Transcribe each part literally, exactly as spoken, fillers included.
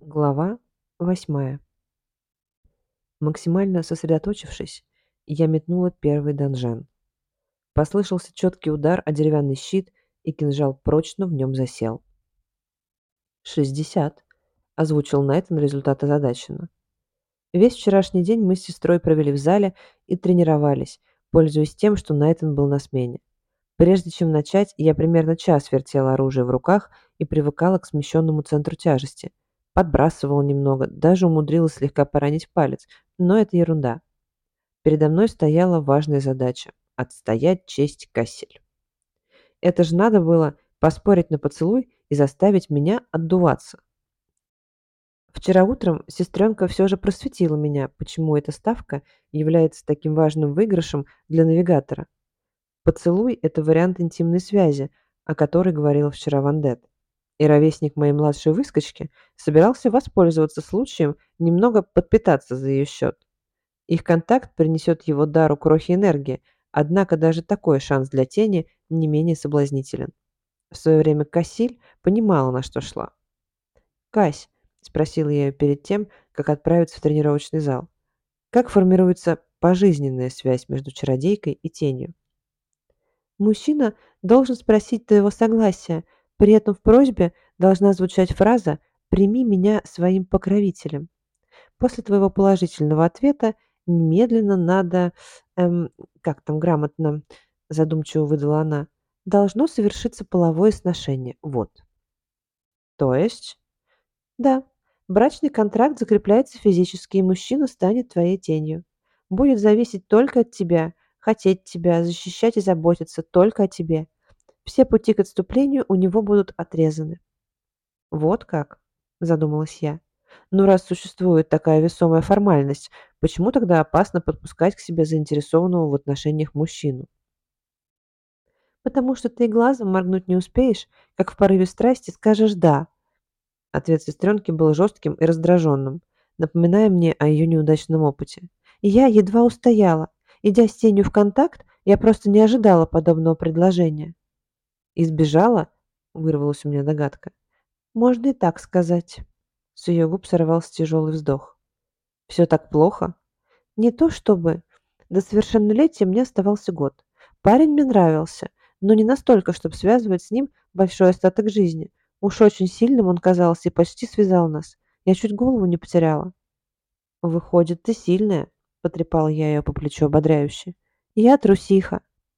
Глава восьмая. Максимально сосредоточившись, я метнула первый донжан. Послышался четкий удар о деревянный щит, и кинжал прочно в нем засел. «Шестьдесят», — озвучил Найтон результат озадаченно. Весь вчерашний день мы с сестрой провели в зале и тренировались, пользуясь тем, что Найтон был на смене. Прежде чем начать, я примерно час вертела оружие в руках и привыкала к смещенному центру тяжести. Подбрасывала немного, даже умудрилась слегка поранить палец, но это ерунда. Передо мной стояла важная задача — отстоять честь Кассель. Это же надо было поспорить на поцелуй и заставить меня отдуваться. Вчера утром сестренка все же просветила меня, почему эта ставка является таким важным выигрышем для навигатора. Поцелуй — это вариант интимной связи, о которой говорила вчера Вандет. И ровесник моей младшей выскочки собирался воспользоваться случаем немного подпитаться за ее счет. Их контакт принесет его дару крохи энергии, однако даже такой шанс для тени не менее соблазнителен. В свое время Кассиль понимала, на что шла. «Кась», — спросила я ее перед тем, как отправиться в тренировочный зал, «как формируется пожизненная связь между чародейкой и тенью?» Мужчина должен спросить твоего согласия, при этом в просьбе должна звучать фраза «Прими меня своим покровителем». После твоего положительного ответа немедленно надо, эм, как там грамотно, задумчиво выдала она, должно совершиться половое сношение. Вот. То есть? Да, брачный контракт закрепляется физически, и мужчина станет твоей тенью. Будет зависеть только от тебя, хотеть тебя, защищать и заботиться только о тебе. Все пути к отступлению у него будут отрезаны. Вот как, задумалась я. Ну, раз существует такая весомая формальность, почему тогда опасно подпускать к себе заинтересованного в отношениях мужчину? Потому что ты и глазом моргнуть не успеешь, как в порыве страсти скажешь «да». Ответ сестренки был жестким и раздраженным, напоминая мне о ее неудачном опыте. И я едва устояла. Идя с тенью в контакт, я просто не ожидала подобного предложения. «Избежала?» — вырвалась у меня догадка. «Можно и так сказать». С ее губ сорвался тяжелый вздох. «Все так плохо?» «Не то чтобы. До совершеннолетия мне оставался год. Парень мне нравился, но не настолько, чтобы связывать с ним большой остаток жизни. Уж очень сильным он казался и почти связал нас. Я чуть голову не потеряла». «Выходит, ты сильная», — потрепала я ее по плечу ободряюще. «Я трусиха».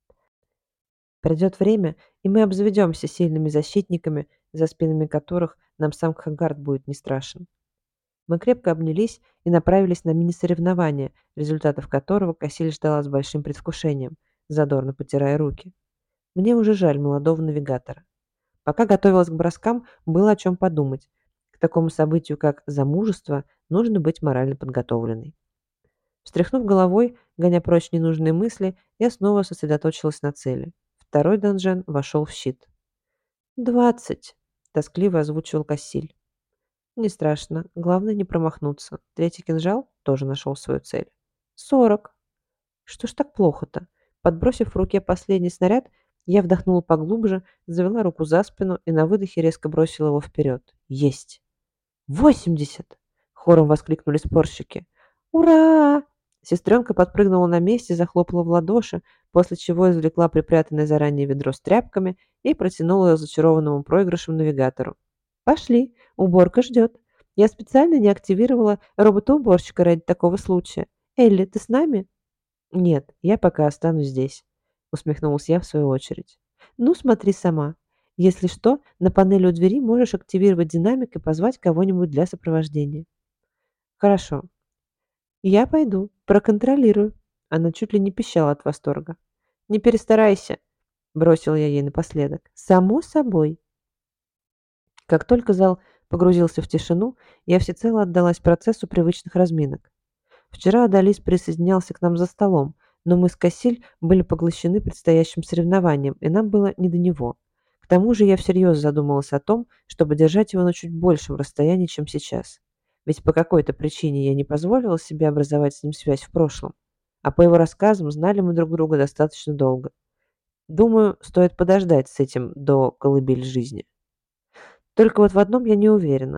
Придет время, и мы обзаведемся сильными защитниками, за спинами которых нам сам Хагард будет не страшен. Мы крепко обнялись и направились на мини-соревнование, результатов которого Кассиль ждала с большим предвкушением, задорно потирая руки. Мне уже жаль молодого навигатора. Пока готовилась к броскам, было о чем подумать. К такому событию, как замужество, нужно быть морально подготовленной. Встряхнув головой, гоня прочь ненужные мысли, я снова сосредоточилась на цели. Второй донжен вошел в щит. «Двадцать!» — тоскливо озвучивал Кассиль. «Не страшно. Главное не промахнуться. Третий кинжал тоже нашел свою цель. Сорок!» Что ж так плохо-то? Подбросив в руке последний снаряд, я вдохнула поглубже, завела руку за спину и на выдохе резко бросила его вперед. Есть! «Восемьдесят!» — хором воскликнули спорщики. «Ура!» Сестренка подпрыгнула на месте, захлопала в ладоши, после чего извлекла припрятанное заранее ведро с тряпками и протянула ее зачарованному проигрышем навигатору. «Пошли, уборка ждет. Я специально не активировала робота-уборщика ради такого случая. Элли, ты с нами?» «Нет, я пока останусь здесь», — усмехнулась я в свою очередь. «Ну, смотри сама. Если что, на панели у двери можешь активировать динамик и позвать кого-нибудь для сопровождения». «Хорошо. Я пойду, проконтролирую». Она чуть ли не пищала от восторга. «Не перестарайся», — бросил я ей напоследок. «Само собой». Как только зал погрузился в тишину, я всецело отдалась процессу привычных разминок. Вчера Адалис присоединялся к нам за столом, но мы с Кассиль были поглощены предстоящим соревнованием, и нам было не до него. К тому же я всерьез задумалась о том, чтобы держать его на чуть большем расстоянии, чем сейчас. Ведь по какой-то причине я не позволила себе образовать с ним связь в прошлом. А по его рассказам знали мы друг друга достаточно долго. Думаю, стоит подождать с этим до колыбели жизни. Только вот в одном я не уверена.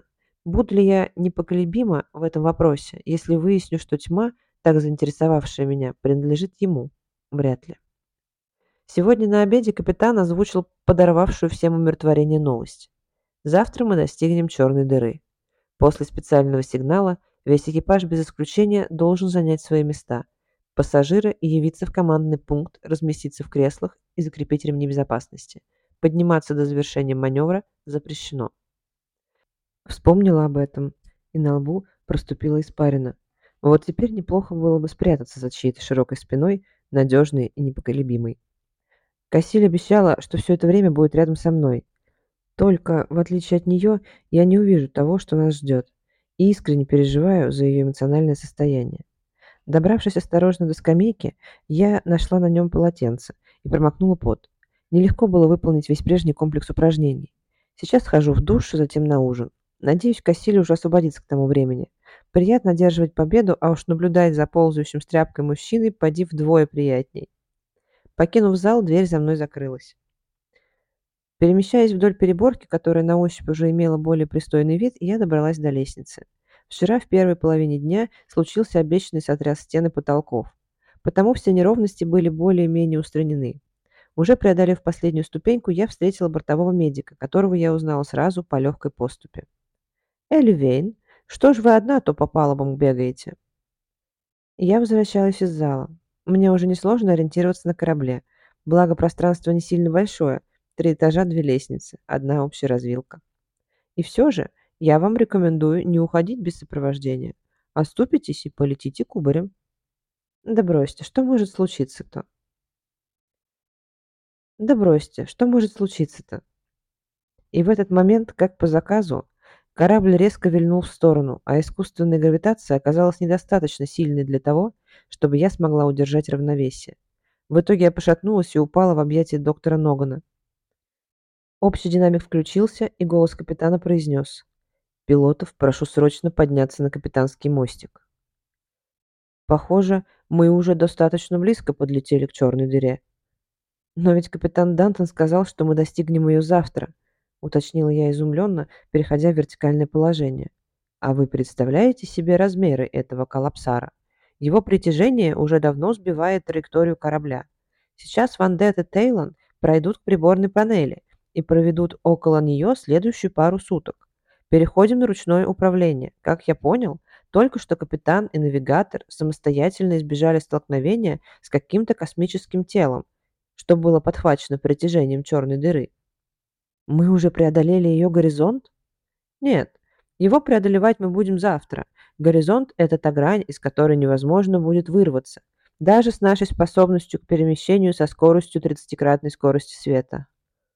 Буду ли я непоколебима в этом вопросе, если выясню, что тьма, так заинтересовавшая меня, принадлежит ему? Вряд ли. Сегодня на обеде капитан озвучил подорвавшую всем умиротворение новость. Завтра мы достигнем черной дыры. После специального сигнала весь экипаж без исключения должен занять свои места. Пассажиры и явиться в командный пункт, разместиться в креслах и закрепить ремни безопасности. Подниматься до завершения маневра запрещено. Вспомнила об этом, и на лбу проступила испарина. Вот теперь неплохо было бы спрятаться за чьей-то широкой спиной, надежной и непоколебимой. Кассиль обещала, что все это время будет рядом со мной. Только, в отличие от нее, я не увижу того, что нас ждет, и искренне переживаю за ее эмоциональное состояние. Добравшись осторожно до скамейки, я нашла на нем полотенце и промокнула пот. Нелегко было выполнить весь прежний комплекс упражнений. Сейчас схожу в душ, затем на ужин. Надеюсь, Кассиль уже освободится к тому времени. Приятно одерживать победу, а уж наблюдать за ползающим с тряпкой мужчиной поди вдвое приятней. Покинув зал, дверь за мной закрылась. Перемещаясь вдоль переборки, которая на ощупь уже имела более пристойный вид, я добралась до лестницы. Вчера в первой половине дня случился обещанный сотряс стен и потолков. Потому все неровности были более-менее устранены. Уже преодолев последнюю ступеньку, я встретила бортового медика, которого я узнала сразу по легкой поступе. «Элли Вейн, что ж вы одна то по палубам бегаете?» Я возвращалась из зала. Мне уже несложно ориентироваться на корабле. Благо, пространство не сильно большое. Три этажа, две лестницы, одна общая развилка. И все же я вам рекомендую не уходить без сопровождения. Оступитесь и полетите кубарем. Да бросьте, что может случиться-то? Да бросьте, что может случиться-то? И в этот момент, как по заказу, корабль резко вильнул в сторону, а искусственная гравитация оказалась недостаточно сильной для того, чтобы я смогла удержать равновесие. В итоге я пошатнулась и упала в объятия доктора Ногана. Общий динамик включился, и голос капитана произнес: «Пилотов, прошу срочно подняться на капитанский мостик». Похоже, мы уже достаточно близко подлетели к черной дыре. Но ведь капитан Дантон сказал, что мы достигнем ее завтра, уточнила я изумленно, переходя в вертикальное положение. А вы представляете себе размеры этого коллапсара? Его притяжение уже давно сбивает траекторию корабля. Сейчас Ван Дет и Тейлон пройдут к приборной панели и проведут около нее следующую пару суток. Переходим на ручное управление. Как я понял, только что капитан и навигатор самостоятельно избежали столкновения с каким-то космическим телом, что было подхвачено притяжением черной дыры. Мы уже преодолели ее горизонт? Нет, его преодолевать мы будем завтра. Горизонт– это та грань, из которой невозможно будет вырваться, даже с нашей способностью к перемещению со скоростью тридцатикратной скорости света.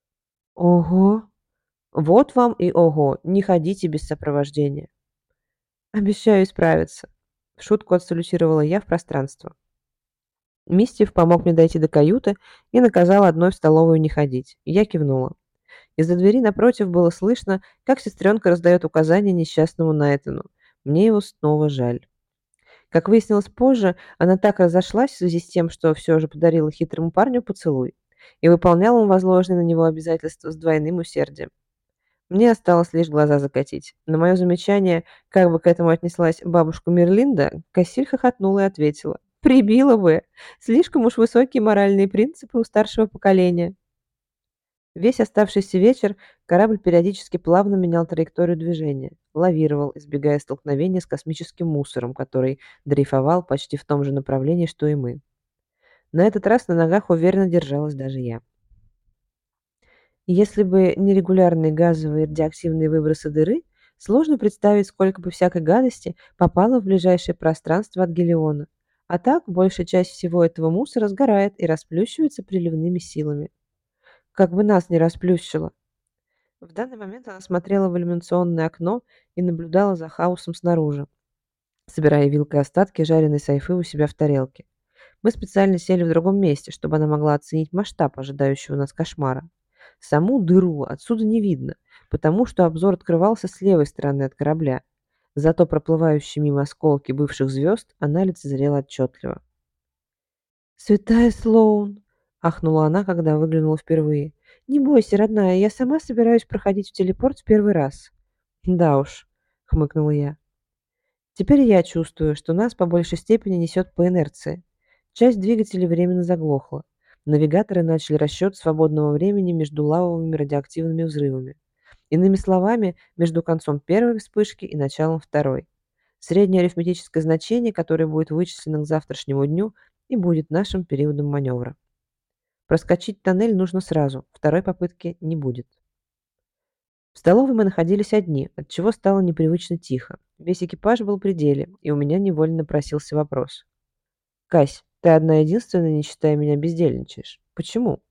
Ого! Вот вам и ого, не ходите без сопровождения. Обещаю исправиться. В шутку отсалютировала я в пространство. Мистев помог мне дойти до каюты и наказал одной в столовую не ходить. Я кивнула. Из-за двери напротив было слышно, как сестренка раздает указания несчастному Найтону. Мне его снова жаль. Как выяснилось позже, она так разошлась в связи с тем, что все же подарила хитрому парню поцелуй, и выполнял он возложенные на него обязательства с двойным усердием. Мне осталось лишь глаза закатить. На мое замечание, как бы к этому отнеслась бабушка Мерлинда, Кассиль хохотнула и ответила: «Прибила бы! Слишком уж высокие моральные принципы у старшего поколения». Весь оставшийся вечер корабль периодически плавно менял траекторию движения, лавировал, избегая столкновения с космическим мусором, который дрейфовал почти в том же направлении, что и мы. На этот раз на ногах уверенно держалась даже я. Если бы не регулярные газовые радиоактивные выбросы дыры, сложно представить, сколько бы всякой гадости попало в ближайшее пространство от Гелиона. А так, большая часть всего этого мусора сгорает и расплющивается приливными силами. Как бы нас не расплющило. В данный момент она смотрела в иллюминационное окно и наблюдала за хаосом снаружи, собирая вилкой остатки жареной сайфы у себя в тарелке. Мы специально сели в другом месте, чтобы она могла оценить масштаб ожидающего нас кошмара. Саму дыру отсюда не видно, потому что обзор открывался с левой стороны от корабля. Зато проплывающие мимо осколки бывших звезд она лицезрела отчетливо. «Святая Слоун!» – ахнула она, когда выглянула впервые. «Не бойся, родная, я сама собираюсь проходить в телепорт в первый раз». «Да уж», – хмыкнула я. Теперь я чувствую, что нас по большей степени несет по инерции. Часть двигателей временно заглохла. Навигаторы начали расчет свободного времени между лавовыми радиоактивными взрывами. Иными словами, между концом первой вспышки и началом второй. Среднее арифметическое значение, которое будет вычислено к завтрашнему дню и будет нашим периодом маневра. Проскочить тоннель нужно сразу, второй попытки не будет. В столовой мы находились одни, отчего стало непривычно тихо. Весь экипаж был при деле, и у меня невольно напросился вопрос. «Кась, ты одна единственная, не считая меня, бездельничаешь. Почему?»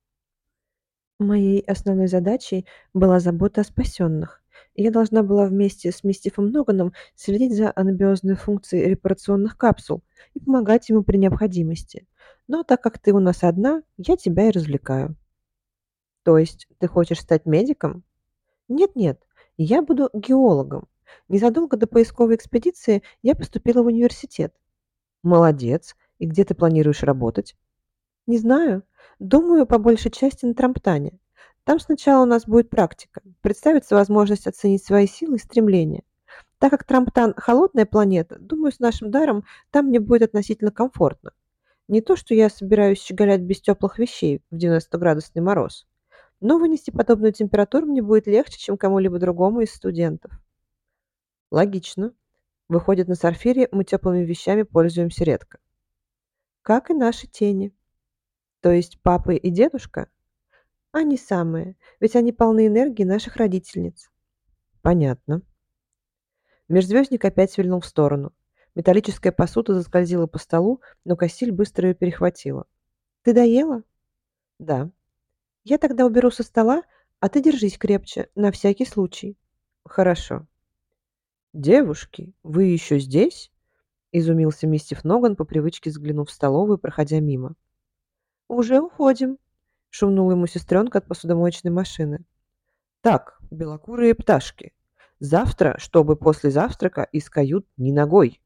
Моей основной задачей была забота о спасенных. И я должна была вместе с Мистифом Ноганом следить за анабиозной функцией репарационных капсул и помогать ему при необходимости. Но так как ты у нас одна, я тебя и развлекаю. То есть ты хочешь стать медиком? Нет-нет, я буду геологом. Незадолго до поисковой экспедиции я поступила в университет. Молодец. И где ты планируешь работать? Не знаю. Думаю, по большей части на Трамптане. Там сначала у нас будет практика. Представится возможность оценить свои силы и стремления. Так как Трамптан– холодная планета, думаю, с нашим даром там мне будет относительно комфортно. Не то, что я собираюсь щеголять без теплых вещей в девяносто-градусный мороз. Но вынести подобную температуру мне будет легче, чем кому-либо другому из студентов. Логично. Выходит, на Сарфире мы теплыми вещами пользуемся редко. Как и наши тени. То есть папа и дедушка? Они самые, ведь они полны энергии наших родительниц. Понятно. Межзвездник опять вильнул в сторону. Металлическая посуда заскользила по столу, но Кассиль быстро ее перехватила. Ты доела? Да. Я тогда уберу со стола, а ты держись крепче, на всякий случай. Хорошо. Девушки, вы еще здесь? Изумился мистер Ноган, по привычке взглянув в столовую, проходя мимо. Уже уходим, шумнула ему сестренка от посудомоечной машины. Так, белокурые пташки. Завтра, чтобы после завтрака из кают ни ногой.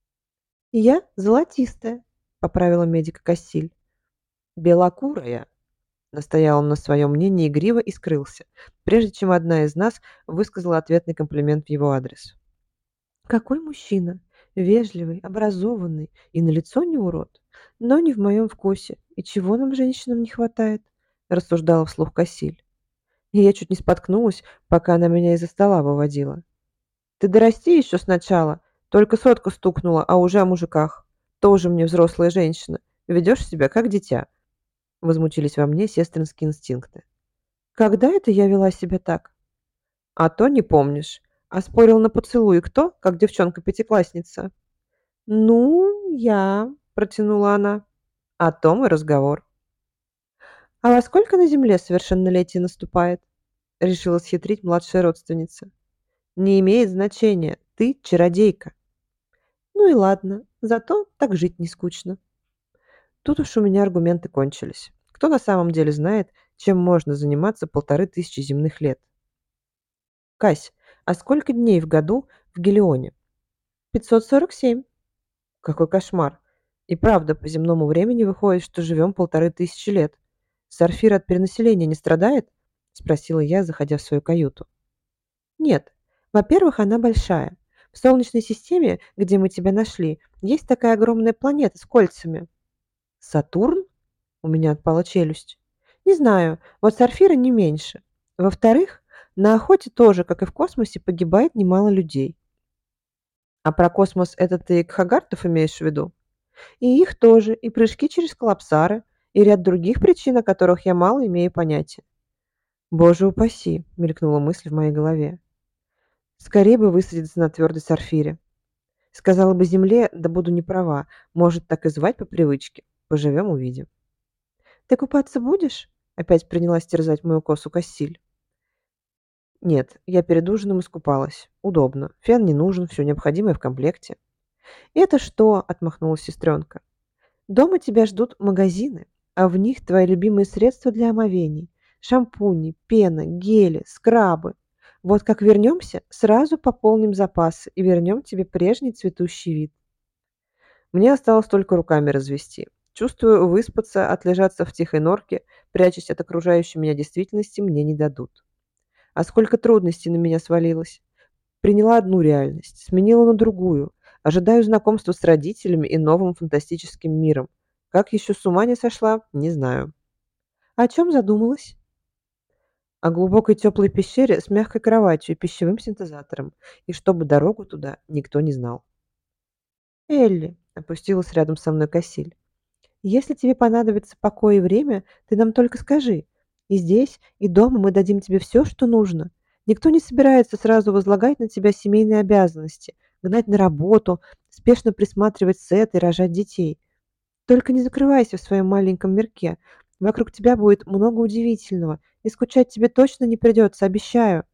Я золотистая, поправила медика Кассиль. Белокурая, настоял он на своем мнении игриво и скрылся, прежде чем одна из нас высказала ответный комплимент в его адрес. Какой мужчина! Вежливый, образованный и на лицо не урод. Но не в моем вкусе. И чего нам, женщинам, не хватает? Рассуждала вслух Кассиль. И я чуть не споткнулась, пока она меня из-за стола выводила. Ты дорасти еще сначала. Только сотка стукнула, а уже о мужиках. Тоже мне взрослая женщина. Ведешь себя как дитя. Возмутились во мне сестринские инстинкты. Когда это я вела себя так? А то не помнишь. А спорил на поцелуй кто, как девчонка-пятиклассница? Ну, я, протянула она. О том и разговор. А во сколько на земле совершеннолетие наступает? Решила схитрить младшая родственница. Не имеет значения. Ты чародейка. Ну и ладно. Зато так жить не скучно. Тут уж у меня аргументы кончились. Кто на самом деле знает, чем можно заниматься полторы тысячи земных лет? Кась, а сколько дней в году в Гелионе? пятьсот сорок семь. Какой кошмар. И правда, по земному времени выходит, что живем полторы тысячи лет. Сарфир от перенаселения не страдает? Спросила я, заходя в свою каюту. Нет. Во-первых, она большая. В Солнечной системе, где мы тебя нашли, есть такая огромная планета с кольцами. Сатурн? У меня отпала челюсть. Не знаю, вот Сарфира не меньше. Во-вторых, на охоте тоже, как и в космосе, погибает немало людей. А про космос это ты Кхагартов имеешь в виду? И их тоже, и прыжки через коллапсары, и ряд других причин, о которых я мало имею понятия. Боже упаси, мелькнула мысль в моей голове. Скорее бы высадиться на твердой Сарфире. Сказала бы Земле, да буду не права, может так и звать по привычке. Поживем, увидим. Ты купаться будешь? Опять принялась терзать мою косу Кассиль. Нет, я перед ужином искупалась. Удобно. Фен не нужен, все необходимое в комплекте. Это что? Отмахнулась сестренка. Дома тебя ждут магазины, а в них твои любимые средства для омовений. Шампуни, пена, гели, скрабы. Вот как вернемся, сразу пополним запасы и вернем тебе прежний цветущий вид. Мне осталось только руками развести. Чувствую, выспаться, отлежаться в тихой норке, прячась от окружающей меня действительности, мне не дадут. А сколько трудностей на меня свалилось. Приняла одну реальность, сменила на другую. Ожидаю знакомства с родителями и новым фантастическим миром. Как еще с ума не сошла, не знаю. О чем задумалась? О глубокой теплой пещере с мягкой кроватью и пищевым синтезатором, и чтобы дорогу туда никто не знал. Элли, опустилась рядом со мной Кассиль. Если тебе понадобится покой и время, ты нам только скажи. И здесь, и дома мы дадим тебе все, что нужно. Никто не собирается сразу возлагать на тебя семейные обязанности, гнать на работу, спешно присматривать сет и рожать детей. Только не закрывайся в своем маленьком мирке. Вокруг тебя будет много удивительного, и скучать тебе точно не придется, обещаю.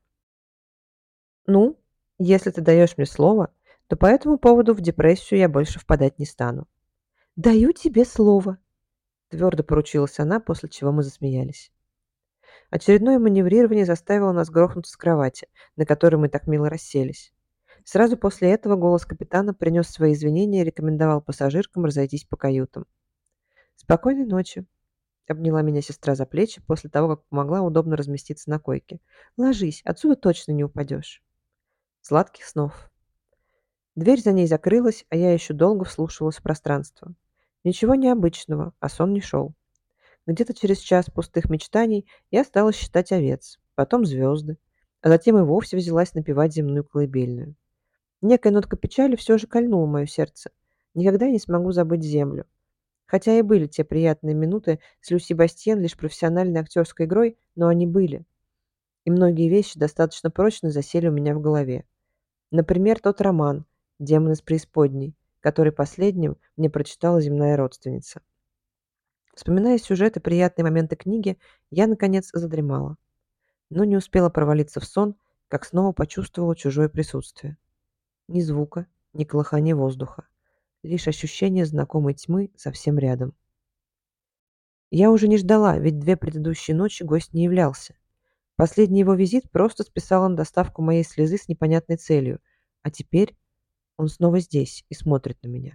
Ну, если ты даешь мне слово, то по этому поводу в депрессию я больше впадать не стану. Даю тебе слово, твердо поручилась она, после чего мы засмеялись. Очередное маневрирование заставило нас грохнуться с кровати, на которой мы так мило расселись. Сразу после этого голос капитана принес свои извинения и рекомендовал пассажиркам разойтись по каютам. «Спокойной ночи», — обняла меня сестра за плечи после того, как помогла удобно разместиться на койке. «Ложись, отсюда точно не упадешь». Сладких снов. Дверь за ней закрылась, а я еще долго вслушивалась в пространство. Ничего необычного, а сон не шел. Где-то через час пустых мечтаний я стала считать овец, потом звезды, а затем и вовсе взялась напевать земную колыбельную. Некая нотка печали все же кольнула мое сердце. Никогда я не смогу забыть землю. Хотя и были те приятные минуты с Люси Бастиен лишь профессиональной актерской игрой, но они были. И многие вещи достаточно прочно засели у меня в голове. Например, тот роман «Демон из преисподней», который последним мне прочитала земная родственница. Вспоминая сюжет и приятные моменты книги, я, наконец, задремала. Но не успела провалиться в сон, как снова почувствовала чужое присутствие. Ни звука, ни колыхания воздуха. Лишь ощущение знакомой тьмы совсем рядом. Я уже не ждала, ведь две предыдущие ночи гость не являлся. Последний его визит просто списала на доставку моей слезы с непонятной целью. А теперь он снова здесь и смотрит на меня.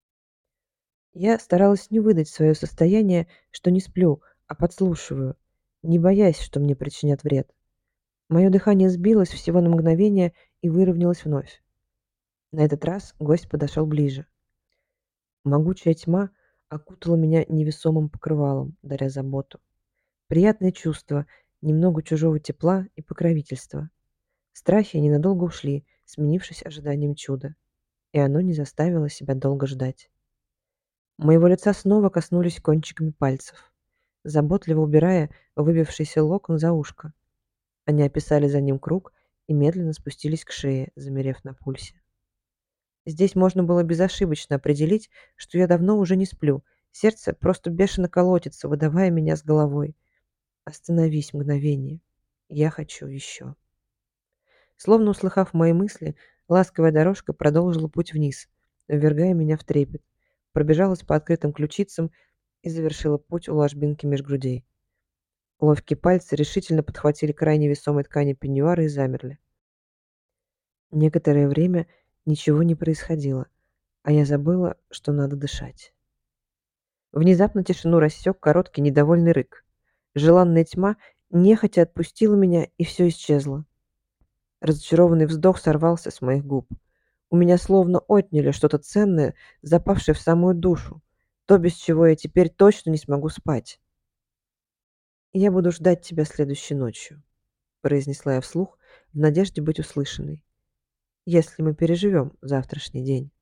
Я старалась не выдать свое состояние, что не сплю, а подслушиваю, не боясь, что мне причинят вред. Мое дыхание сбилось всего на мгновение и выровнялось вновь. На этот раз гость подошел ближе. Могучая тьма окутала меня невесомым покрывалом, даря заботу. Приятное чувство, немного чужого тепла и покровительства. Страхи ненадолго ушли, сменившись ожиданием чуда. И оно не заставило себя долго ждать. Моего лица снова коснулись кончиками пальцев, заботливо убирая выбившийся локон за ушко. Они описали за ним круг и медленно спустились к шее, замерев на пульсе. Здесь можно было безошибочно определить, что я давно уже не сплю. Сердце просто бешено колотится, выдавая меня с головой. Остановись мгновение. Я хочу еще. Словно услыхав мои мысли, ласковая дорожка продолжила путь вниз, ввергая меня в трепет, пробежалась по открытым ключицам и завершила путь у ложбинки меж грудей. Ловкие пальцы решительно подхватили край невесомой ткани пеньюара и замерли. Некоторое время ничего не происходило, а я забыла, что надо дышать. Внезапно тишину рассек короткий недовольный рык. Желанная тьма нехотя отпустила меня, и все исчезло. Разочарованный вздох сорвался с моих губ. У меня словно отняли что-то ценное, запавшее в самую душу, то, без чего я теперь точно не смогу спать. «Я буду ждать тебя следующей ночью», — произнесла я вслух в надежде быть услышанной, «если мы переживем завтрашний день».